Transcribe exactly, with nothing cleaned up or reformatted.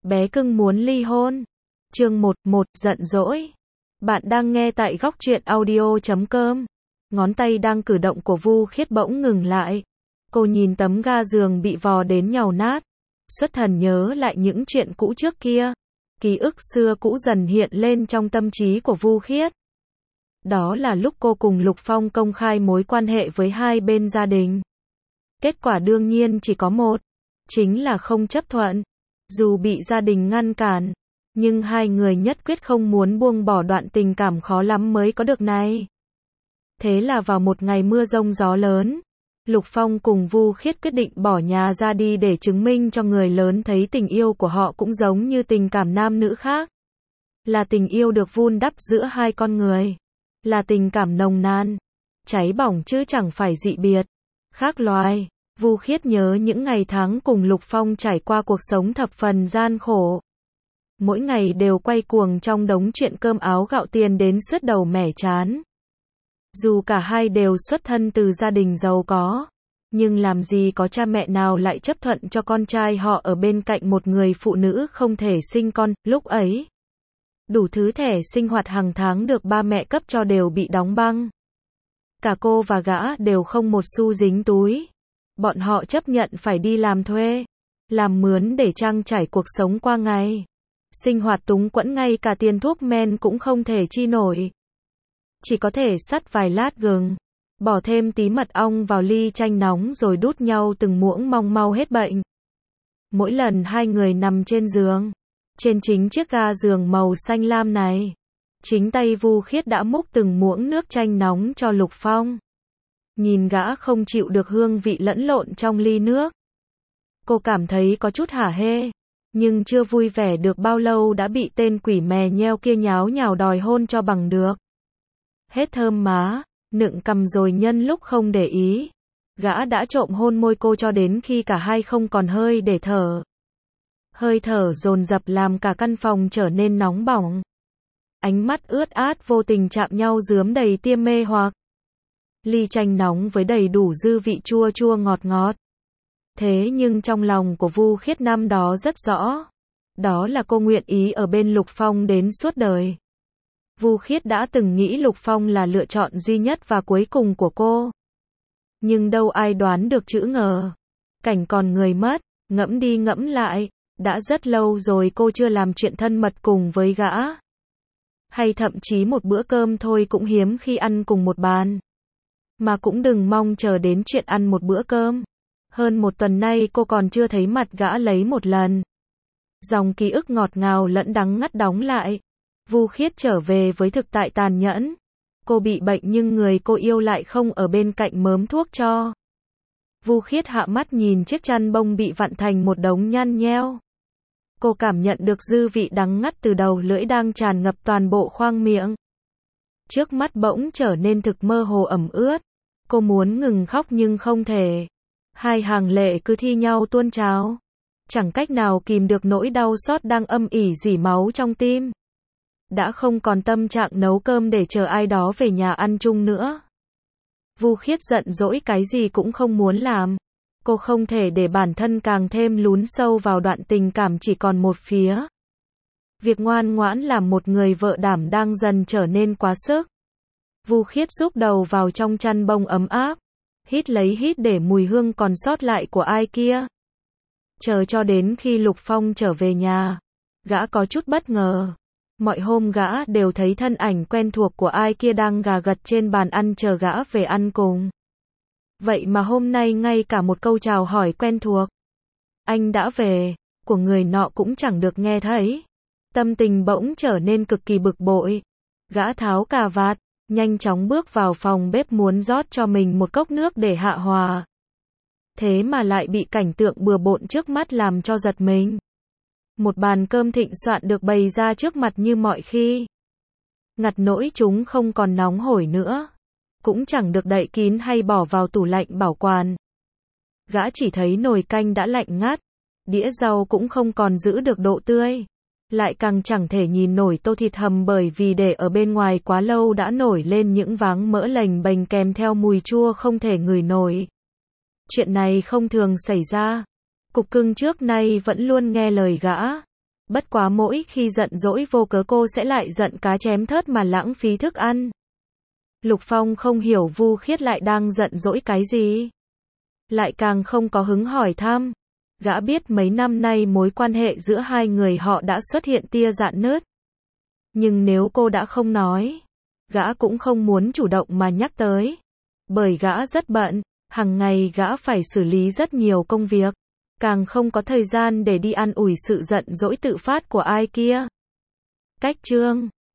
Bé cưng muốn ly hôn. Chương một, một, giận dỗi. Bạn đang nghe tại góc truyện audio chấm com. Ngón tay đang cử động của Vu Khiết bỗng ngừng lại. Cô nhìn tấm ga giường bị vò đến nhàu nát. Xuất thần nhớ lại những chuyện cũ trước kia. Ký ức xưa cũ dần hiện lên trong tâm trí của Vu Khiết. Đó là lúc cô cùng Lục Phong công khai mối quan hệ với hai bên gia đình. Kết quả đương nhiên chỉ có một, chính là không chấp thuận. Dù bị gia đình ngăn cản, nhưng hai người nhất quyết không muốn buông bỏ đoạn tình cảm khó lắm mới có được này. Thế là vào một ngày mưa giông gió lớn, Lục Phong cùng Vu Khiết quyết định bỏ nhà ra đi để chứng minh cho người lớn thấy tình yêu của họ cũng giống như tình cảm nam nữ khác. Là tình yêu được vun đắp giữa hai con người. Là tình cảm nồng nàn, cháy bỏng chứ chẳng phải dị biệt, khác loài. Vu Khiết nhớ những ngày tháng cùng Lục Phong trải qua cuộc sống thập phần gian khổ. Mỗi ngày đều quay cuồng trong đống chuyện cơm áo gạo tiền đến sứt đầu mẻ trán. Dù cả hai đều xuất thân từ gia đình giàu có, nhưng làm gì có cha mẹ nào lại chấp thuận cho con trai họ ở bên cạnh một người phụ nữ không thể sinh con. Lúc ấy, đủ thứ thẻ sinh hoạt hàng tháng được ba mẹ cấp cho đều bị đóng băng. Cả cô và gã đều không một xu dính túi. Bọn họ chấp nhận phải đi làm thuê, làm mướn để trang trải cuộc sống qua ngày. Sinh hoạt túng quẫn, ngay cả tiền thuốc men cũng không thể chi nổi. Chỉ có thể sắt vài lát gừng, bỏ thêm tí mật ong vào ly chanh nóng rồi đút nhau từng muỗng mong mau hết bệnh. Mỗi lần hai người nằm trên giường, trên chính chiếc ga giường màu xanh lam này, chính tay Vu Khiết đã múc từng muỗng nước chanh nóng cho Lục Phong. Nhìn gã không chịu được hương vị lẫn lộn trong ly nước, cô cảm thấy có chút hả hê, nhưng chưa vui vẻ được bao lâu đã bị tên quỷ mè nheo kia nháo nhào đòi hôn cho bằng được. Hết thơm má, nựng cằm rồi nhân lúc không để ý, gã đã trộm hôn môi cô cho đến khi cả hai không còn hơi để thở. Hơi thở dồn dập làm cả căn phòng trở nên nóng bỏng. Ánh mắt ướt át vô tình chạm nhau rướm đầy tia mê hoặc. Ly chanh nóng với đầy đủ dư vị chua chua ngọt ngọt. Thế nhưng trong lòng của Vu Khiết năm đó rất rõ. Đó là cô nguyện ý ở bên Lục Phong đến suốt đời. Vu Khiết đã từng nghĩ Lục Phong là lựa chọn duy nhất và cuối cùng của cô. Nhưng đâu ai đoán được chữ ngờ. Cảnh còn người mất, ngẫm đi ngẫm lại. Đã rất lâu rồi cô chưa làm chuyện thân mật cùng với gã. Hay thậm chí một bữa cơm thôi cũng hiếm khi ăn cùng một bàn. Mà cũng đừng mong chờ đến chuyện ăn một bữa cơm. Hơn một tuần nay cô còn chưa thấy mặt gã lấy một lần. Dòng ký ức ngọt ngào lẫn đắng ngắt đóng lại. Vu Khiết trở về với thực tại tàn nhẫn. Cô bị bệnh nhưng người cô yêu lại không ở bên cạnh mớm thuốc cho. Vu Khiết hạ mắt nhìn chiếc chăn bông bị vặn thành một đống nhăn nheo. Cô cảm nhận được dư vị đắng ngắt từ đầu lưỡi đang tràn ngập toàn bộ khoang miệng. Trước mắt bỗng trở nên thực mơ hồ ẩm ướt. Cô muốn ngừng khóc nhưng không thể. Hai hàng lệ cứ thi nhau tuôn trào. Chẳng cách nào kìm được nỗi đau xót đang âm ỉ rỉ máu trong tim. Đã không còn tâm trạng nấu cơm để chờ ai đó về nhà ăn chung nữa. Vu Khiết giận dỗi cái gì cũng không muốn làm. Cô không thể để bản thân càng thêm lún sâu vào đoạn tình cảm chỉ còn một phía. Việc ngoan ngoãn làm một người vợ đảm đang dần trở nên quá sức. Vu Khiết rúc đầu vào trong chăn bông ấm áp, hít lấy hít để mùi hương còn sót lại của ai kia. Chờ cho đến khi Lục Phong trở về nhà, gã có chút bất ngờ. Mọi hôm gã đều thấy thân ảnh quen thuộc của ai kia đang gà gật trên bàn ăn chờ gã về ăn cùng. Vậy mà hôm nay ngay cả một câu chào hỏi quen thuộc, "Anh đã về", của người nọ cũng chẳng được nghe thấy. Tâm tình bỗng trở nên cực kỳ bực bội. Gã tháo cà vạt, nhanh chóng bước vào phòng bếp muốn rót cho mình một cốc nước để hạ hòa. Thế mà lại bị cảnh tượng bừa bộn trước mắt làm cho giật mình. Một bàn cơm thịnh soạn được bày ra trước mặt như mọi khi. Ngặt nỗi chúng không còn nóng hổi nữa. Cũng chẳng được đậy kín hay bỏ vào tủ lạnh bảo quản. Gã chỉ thấy nồi canh đã lạnh ngắt. Đĩa rau cũng không còn giữ được độ tươi. Lại càng chẳng thể nhìn nổi tô thịt hầm bởi vì để ở bên ngoài quá lâu đã nổi lên những váng mỡ lềnh bềnh kèm theo mùi chua không thể ngửi nổi. Chuyện này không thường xảy ra. Cục cưng trước nay vẫn luôn nghe lời gã. Bất quá mỗi khi giận dỗi vô cớ cô sẽ lại giận cá chém thớt mà lãng phí thức ăn. Lục Phong không hiểu Vu Khiết lại đang giận dỗi cái gì. Lại càng không có hứng hỏi thăm. Gã biết mấy năm nay mối quan hệ giữa hai người họ đã xuất hiện tia rạn nứt. Nhưng nếu cô đã không nói, gã cũng không muốn chủ động mà nhắc tới. Bởi gã rất bận, hàng ngày gã phải xử lý rất nhiều công việc. Càng không có thời gian để đi an ủi sự giận dỗi tự phát của ai kia. Cách chương